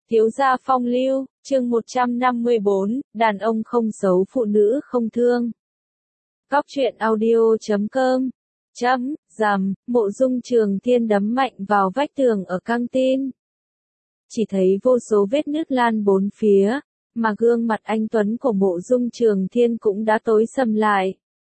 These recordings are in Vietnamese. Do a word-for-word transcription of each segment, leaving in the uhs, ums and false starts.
Thiếu gia phong lưu, chương một trăm năm mươi bốn, đàn ông không xấu phụ nữ không thương. Góc truyện audio chấm com. Chấm, rằm, Mộ Dung Trường Thiên đấm mạnh vào vách tường ở căng tin. Chỉ thấy vô số vết nứt lan bốn phía, mà gương mặt anh tuấn của Mộ Dung Trường Thiên cũng đã tối sầm lại.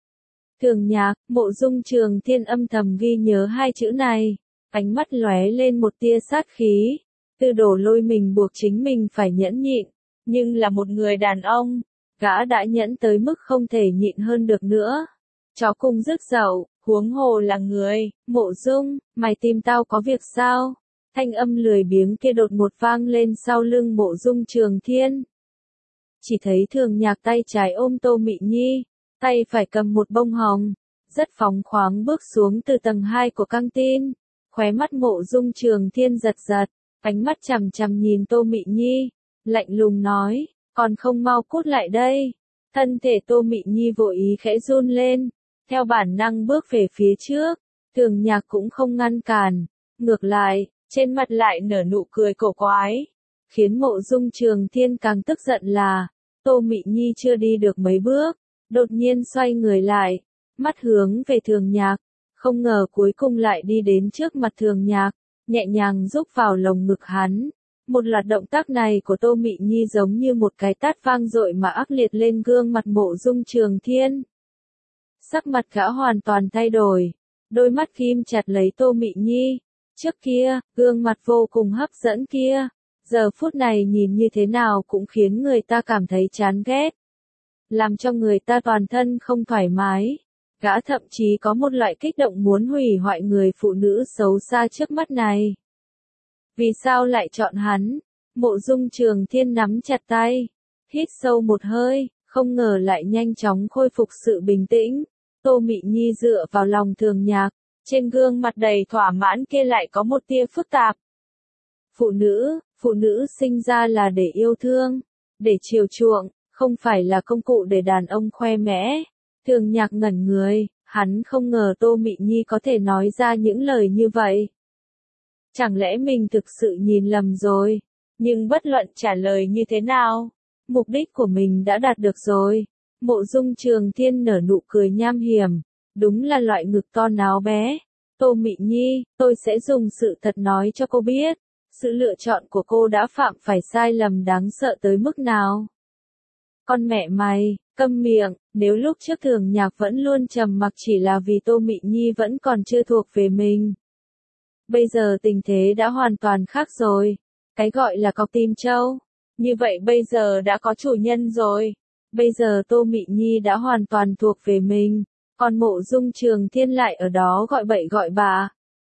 Thường nhạc, Mộ Dung Trường Thiên âm thầm ghi nhớ hai chữ này, ánh mắt lóe lên một tia sát khí. Tư Đồ Lôi mình buộc chính mình phải nhẫn nhịn, nhưng là một người đàn ông, gã đã nhẫn tới mức không thể nhịn hơn được nữa. Chó cùng rước dậu, huống hồ là người. Mộ Dung, mày tìm tao có việc sao? Thanh âm lười biếng kia đột ngột vang lên sau lưng Mộ Dung Trường Thiên. Chỉ thấy Thường Nhạc tay trái ôm Tô Mị Nhi, tay phải cầm một bông hồng, rất phóng khoáng bước xuống từ tầng hai của căng tin. Khóe mắt Mộ Dung Trường Thiên giật giật, ánh mắt chằm chằm nhìn Tô Mị Nhi, lạnh lùng nói, còn không mau cút lại đây. Thân thể Tô Mị Nhi vội ý khẽ run lên, theo bản năng bước về phía trước. Thường Nhạc cũng không ngăn cản, ngược lại, trên mặt lại nở nụ cười cổ quái. Khiến Mộ Dung Trường Thiên càng tức giận là, Tô Mị Nhi chưa đi được mấy bước, đột nhiên xoay người lại, mắt hướng về Thường Nhạc, không ngờ cuối cùng lại đi đến trước mặt Thường Nhạc, nhẹ nhàng rúc vào lồng ngực hắn. Một loạt động tác này của Tô Mị Nhi giống như một cái tát vang dội mà ác liệt lên gương mặt Mộ Dung Trường Thiên. Sắc mặt gã hoàn toàn thay đổi, đôi mắt ghim chặt lấy Tô Mị Nhi. Trước kia, gương mặt vô cùng hấp dẫn kia, giờ phút này nhìn như thế nào cũng khiến người ta cảm thấy chán ghét, làm cho người ta toàn thân không thoải mái. Gã thậm chí có một loại kích động muốn hủy hoại người phụ nữ xấu xa trước mắt này. Vì sao lại chọn hắn? Mộ Dung Trường Thiên nắm chặt tay, hít sâu một hơi, không ngờ lại nhanh chóng khôi phục sự bình tĩnh. Tô Mị Nhi dựa vào lòng Thường Nhạc, trên gương mặt đầy thỏa mãn kia lại có một tia phức tạp. Phụ nữ, phụ nữ sinh ra là để yêu thương, để chiều chuộng, không phải là công cụ để đàn ông khoe mẽ. Thường Nhạc ngẩn người, hắn không ngờ Tô Mị Nhi có thể nói ra những lời như vậy. Chẳng lẽ mình thực sự nhìn lầm rồi? Nhưng bất luận trả lời như thế nào, mục đích của mình đã đạt được rồi. Mộ Dung Trường Thiên nở nụ cười nham hiểm, đúng là loại ngực to náo bé. Tô Mị Nhi, tôi sẽ dùng sự thật nói cho cô biết, sự lựa chọn của cô đã phạm phải sai lầm đáng sợ tới mức nào. Con mẹ mày, câm miệng, nếu lúc trước Thường Nhạc vẫn luôn trầm mặc chỉ là vì Tô Mị Nhi vẫn còn chưa thuộc về mình. Bây giờ tình thế đã hoàn toàn khác rồi, cái gọi là cọc tim trâu, như vậy bây giờ đã có chủ nhân rồi. Bây giờ Tô Mị Nhi đã hoàn toàn thuộc về mình, còn Mộ Dung Trường Thiên lại ở đó gọi bậy gọi bạ.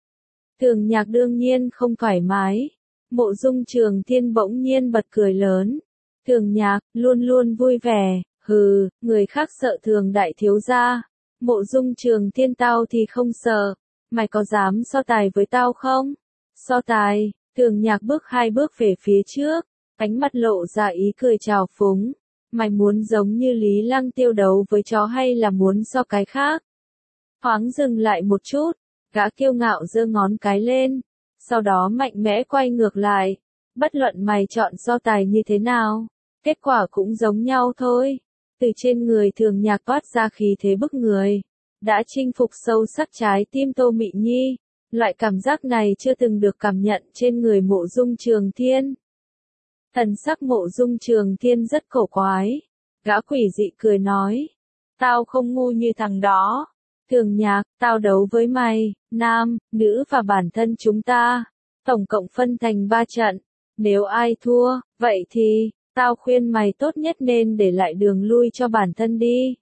Thường Nhạc đương nhiên không thoải mái. Mộ Dung Trường Thiên bỗng nhiên bật cười lớn. Thường Nhạc, luôn luôn vui vẻ, hừ, người khác sợ Thường đại thiếu gia. Mộ Dung Trường Thiên tao thì không sợ, mày có dám so tài với tao không? So tài, Thường Nhạc bước hai bước về phía trước, ánh mắt lộ ra ý cười trào phúng. Mày muốn giống như Lý Lăng Tiêu đấu với chó hay là muốn so cái khác? Thoáng dừng lại một chút, gã kiêu ngạo giơ ngón cái lên, sau đó mạnh mẽ quay ngược lại. Bất luận mày chọn so tài như thế nào, kết quả cũng giống nhau thôi. Từ trên người Thường Nhạc toát ra khí thế bức người, đã chinh phục sâu sắc trái tim Tô Mị Nhi. Loại cảm giác này chưa từng được cảm nhận trên người Mộ Dung Trường Thiên. Thần sắc Mộ Dung Trường Thiên rất cổ quái, gã quỷ dị cười nói, tao không ngu như thằng đó. Thường Nhạc, tao đấu với mày, nam, nữ và bản thân chúng ta, tổng cộng phân thành ba trận, nếu ai thua, vậy thì, tao khuyên mày tốt nhất nên để lại đường lui cho bản thân đi.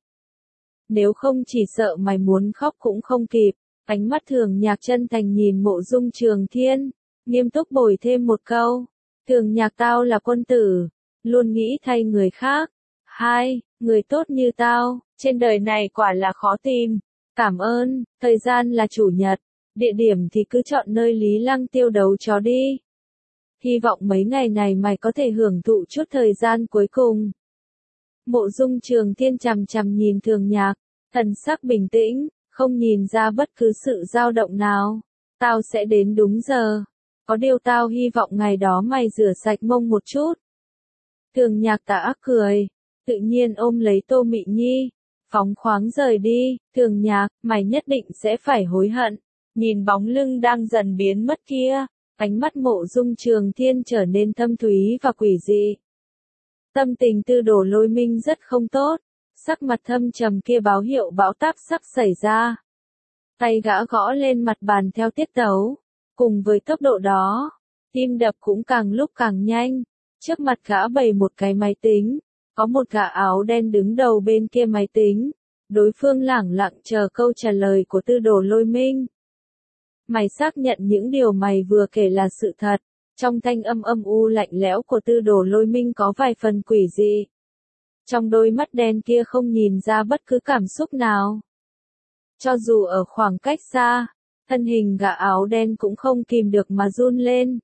Nếu không chỉ sợ mày muốn khóc cũng không kịp. Ánh mắt Thường Nhạc chân thành nhìn Mộ Dung Trường Thiên, nghiêm túc bồi thêm một câu. Thường Nhạc, tao là quân tử, luôn nghĩ thay người khác. Hai, người tốt như tao, trên đời này quả là khó tìm. Cảm ơn, thời gian là chủ nhật, địa điểm thì cứ chọn nơi Lý Lăng Tiêu đấu chó đi. Hy vọng mấy ngày này mày có thể hưởng thụ chút thời gian cuối cùng. Mộ Dung Trường Thiên chằm chằm nhìn Thường Nhạc, thần sắc bình tĩnh, không nhìn ra bất cứ sự dao động nào. Tao sẽ đến đúng giờ. Có điều tao hy vọng ngày đó mày rửa sạch mông một chút. Thường Nhạc tà cười, tự nhiên ôm lấy Tô Mị Nhi, phóng khoáng rời đi. Thường Nhạc, mày nhất định sẽ phải hối hận. Nhìn bóng lưng đang dần biến mất kia, ánh mắt Mộ Dung Trường Thiên trở nên thâm thúy và quỷ dị. Tâm tình Tư Đồ Lôi Minh rất không tốt, sắc mặt thâm trầm kia báo hiệu bão táp sắp xảy ra. Tay gã gõ lên mặt bàn theo tiết tấu, cùng với tốc độ đó, tim đập cũng càng lúc càng nhanh. Trước mặt gã bày một cái máy tính, có một gã áo đen đứng đầu bên kia máy tính, đối phương lẳng lặng chờ câu trả lời của Tư Đồ Lôi Minh. Mày xác nhận những điều mày vừa kể là sự thật. Trong thanh âm âm u lạnh lẽo của Tư Đồ Lôi Minh có vài phần quỷ dị. Trong đôi mắt đen kia không nhìn ra bất cứ cảm xúc nào. Cho dù ở khoảng cách xa, thân hình gã áo đen cũng không kìm được mà run lên.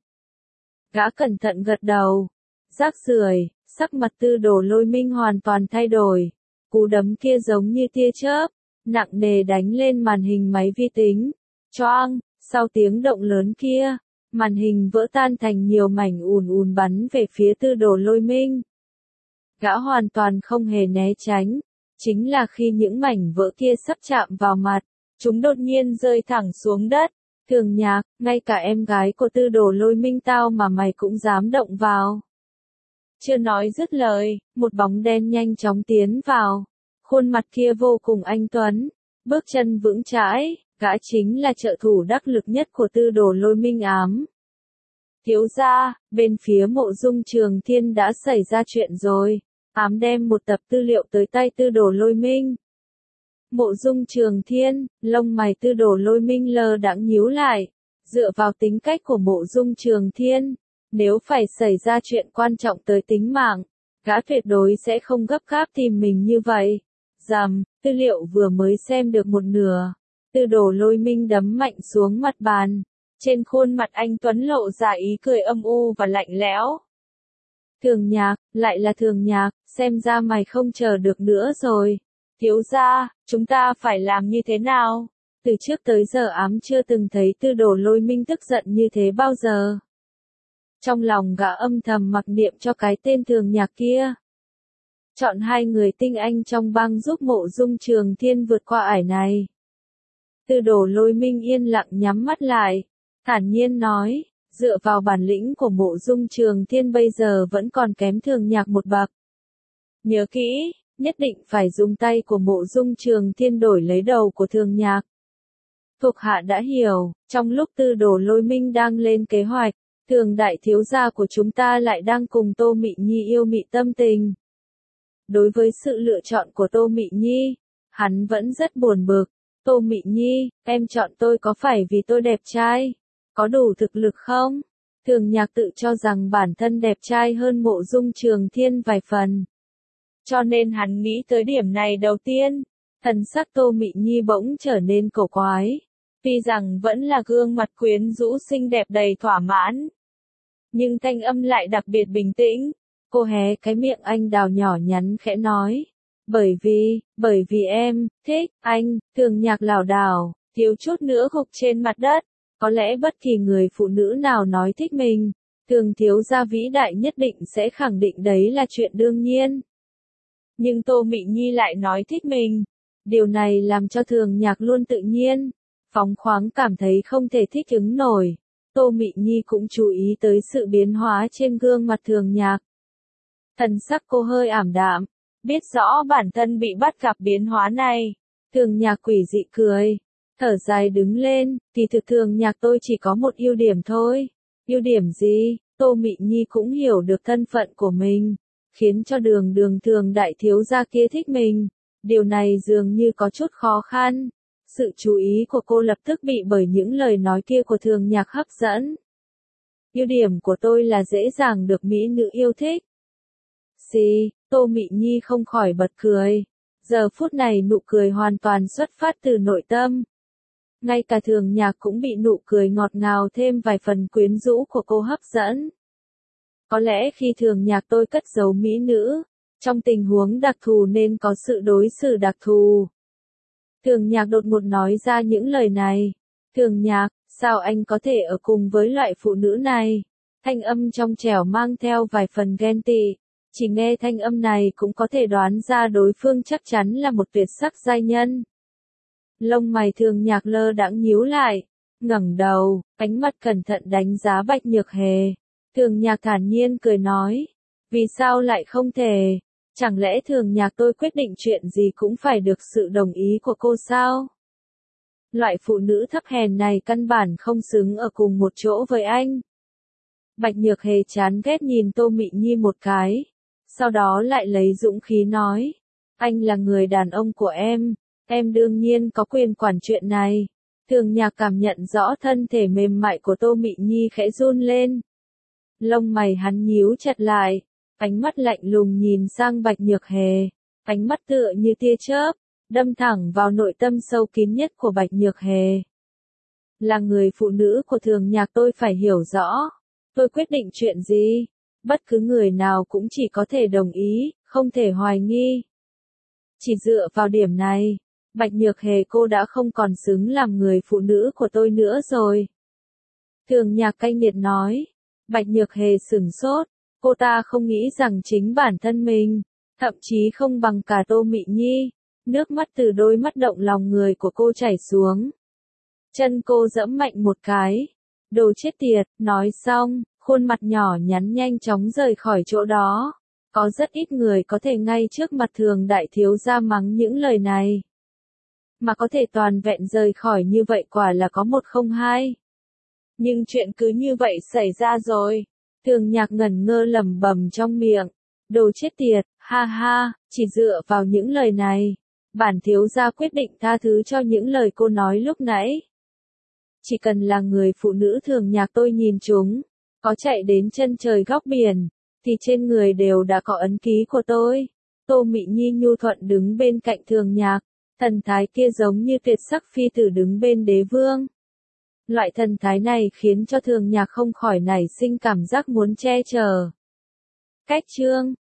Gã cẩn thận gật đầu. Rác rưởi, sắc mặt Tư Đồ Lôi Minh hoàn toàn thay đổi. Cú đấm kia giống như tia chớp, nặng nề đánh lên màn hình máy vi tính. Choang, sau tiếng động lớn kia, màn hình vỡ tan thành nhiều mảnh ùn ùn bắn về phía Tư Đồ Lôi Minh. Gã hoàn toàn không hề né tránh, chính là khi những mảnh vỡ kia sắp chạm vào mặt, chúng đột nhiên rơi thẳng xuống đất. Thường Nhạc, ngay cả em gái của Tư Đồ Lôi Minh tao mà mày cũng dám động vào. Chưa nói dứt lời, một bóng đen nhanh chóng tiến vào. Khuôn mặt kia vô cùng anh tuấn, bước chân vững chãi, gã chính là trợ thủ đắc lực nhất của Tư Đồ Lôi Minh ám. Thiếu gia, bên phía Mộ Dung Trường Thiên đã xảy ra chuyện rồi. Ám đem một tập tư liệu tới tay Tư Đồ Lôi Minh. Mộ Dung Trường Thiên, lông mày Tư Đồ Lôi Minh lờ đãng nhíu lại. Dựa vào tính cách của Mộ Dung Trường Thiên, nếu phải xảy ra chuyện quan trọng tới tính mạng, gã tuyệt đối sẽ không gấp gáp tìm mình như vậy. Rầm, tư liệu vừa mới xem được một nửa. Tư Đồ Lôi Minh đấm mạnh xuống mặt bàn. Trên khuôn mặt anh tuấn lộ ra ý cười âm u và lạnh lẽo. Thường Nhạc, lại là Thường Nhạc, xem ra mày không chờ được nữa rồi. Thiếu gia, chúng ta phải làm như thế nào? Từ trước tới giờ ám chưa từng thấy Tư Đồ Lôi Minh tức giận như thế bao giờ. Trong lòng gã âm thầm mặc niệm cho cái tên Thường Nhạc kia. Chọn hai người tinh anh trong bang giúp Mộ Dung Trường Thiên vượt qua ải này. Tư Đồ Lôi Minh yên lặng nhắm mắt lại, thản nhiên nói, dựa vào bản lĩnh của Mộ Dung Trường Thiên bây giờ vẫn còn kém Thường Nhạc một bậc. Nhớ kỹ, nhất định phải dùng tay của Mộ Dung Trường Thiên đổi lấy đầu của Thường Nhạc. Thuộc hạ đã hiểu, trong lúc Tư Đồ Lôi Minh đang lên kế hoạch, Thường đại thiếu gia của chúng ta lại đang cùng Tô Mị Nhi yêu mị tâm tình. Đối với sự lựa chọn của Tô Mị Nhi, hắn vẫn rất buồn bực. Tô Mị Nhi, em chọn tôi có phải vì tôi đẹp trai? Có đủ thực lực không? Thường Nhạc tự cho rằng bản thân đẹp trai hơn Mộ Dung Trường Thiên vài phần. Cho nên hắn nghĩ tới điểm này đầu tiên. Thần sắc Tô Mị Nhi bỗng trở nên cổ quái. Tuy rằng vẫn là gương mặt quyến rũ xinh đẹp đầy thỏa mãn, nhưng thanh âm lại đặc biệt bình tĩnh. Cô hé cái miệng anh đào nhỏ nhắn khẽ nói. Bởi vì, bởi vì em, thích, anh. Thường Nhạc lảo đảo, thiếu chút nữa gục trên mặt đất. Có lẽ bất kỳ người phụ nữ nào nói thích mình, Thường thiếu gia vĩ đại nhất định sẽ khẳng định đấy là chuyện đương nhiên. Nhưng Tô Mị Nhi lại nói thích mình. Điều này làm cho Thường Nhạc luôn tự nhiên, phóng khoáng cảm thấy không thể thích ứng nổi. Tô Mị Nhi cũng chú ý tới sự biến hóa trên gương mặt Thường Nhạc. Thần sắc cô hơi ảm đạm, biết rõ bản thân bị bắt gặp biến hóa này. Thường Nhạc quỷ dị cười, thở dài đứng lên, thì thực Thường Nhạc tôi chỉ có một ưu điểm thôi. Ưu điểm gì? Tô Mị Nhi cũng hiểu được thân phận của mình, khiến cho đường đường Thường đại thiếu gia kia thích mình. Điều này dường như có chút khó khăn. Sự chú ý của cô lập tức bị bởi những lời nói kia của Thường Nhạc hấp dẫn. Ưu điểm của tôi là dễ dàng được mỹ nữ yêu thích. Xì, Tô Mị Nhi không khỏi bật cười. Giờ phút này nụ cười hoàn toàn xuất phát từ nội tâm. Ngay cả Thường Nhạc cũng bị nụ cười ngọt ngào thêm vài phần quyến rũ của cô hấp dẫn. Có lẽ khi Thường Nhạc tôi cất giấu mỹ nữ, trong tình huống đặc thù nên có sự đối xử đặc thù. Thường Nhạc đột ngột nói ra những lời này. Thường Nhạc, Sao anh có thể ở cùng với loại phụ nữ này? Thanh âm trong trẻo mang theo vài phần ghen tị. Chỉ nghe thanh âm này cũng có thể đoán ra đối phương chắc chắn là một tuyệt sắc giai nhân. Lông mày Thường Nhạc lơ đãng nhíu lại, ngẩng đầu, ánh mắt cẩn thận đánh giá Bạch Nhược Hề. Thường Nhạc thản nhiên cười nói, vì sao lại không thể? Chẳng lẽ Thường Nhạc tôi quyết định chuyện gì cũng phải được sự đồng ý của cô sao? Loại phụ nữ thấp hèn này căn bản không xứng ở cùng một chỗ với anh. Bạch Nhược Hề chán ghét nhìn Tô Mị Nhi một cái, sau đó lại lấy dũng khí nói, anh là người đàn ông của em, em đương nhiên có quyền quản chuyện này. Thường Nhạc cảm nhận rõ thân thể mềm mại của Tô Mị Nhi khẽ run lên. Lông mày hắn nhíu chặt lại, ánh mắt lạnh lùng nhìn sang Bạch Nhược Hề, ánh mắt tựa như tia chớp, đâm thẳng vào nội tâm sâu kín nhất của Bạch Nhược Hề. Là người phụ nữ của Thường Nhạc tôi phải hiểu rõ, tôi quyết định chuyện gì, bất cứ người nào cũng chỉ có thể đồng ý, không thể hoài nghi. Chỉ dựa vào điểm này, Bạch Nhược Hề cô đã không còn xứng làm người phụ nữ của tôi nữa rồi. Thường Nhạc cay nghiệt nói. Bạch Nhược Hề sửng sốt, cô ta không nghĩ rằng chính bản thân mình, thậm chí không bằng cả Tô Mị Nhi. Nước mắt từ đôi mắt động lòng người của cô chảy xuống. Chân cô giẫm mạnh một cái. Đồ chết tiệt, nói xong, khuôn mặt nhỏ nhắn nhanh chóng rời khỏi chỗ đó. Có rất ít người có thể ngay trước mặt Thường đại thiếu gia mắng những lời này. Mà có thể toàn vẹn rời khỏi như vậy quả là có một không hai. Nhưng chuyện cứ như vậy xảy ra rồi. Thường Nhạc ngẩn ngơ lẩm bẩm trong miệng. Đồ chết tiệt, ha ha, chỉ dựa vào những lời này. Bản thiếu gia quyết định tha thứ cho những lời cô nói lúc nãy. Chỉ cần là người phụ nữ Thường Nhạc tôi nhìn chúng, có chạy đến chân trời góc biển, thì trên người đều đã có ấn ký của tôi. Tô Mị Nhi nhu thuận đứng bên cạnh Thường Nhạc, thần thái kia giống như tuyệt sắc phi tử đứng bên đế vương. Loại thần thái này khiến cho Thường Nhạc không khỏi nảy sinh cảm giác muốn che chở. Cách chương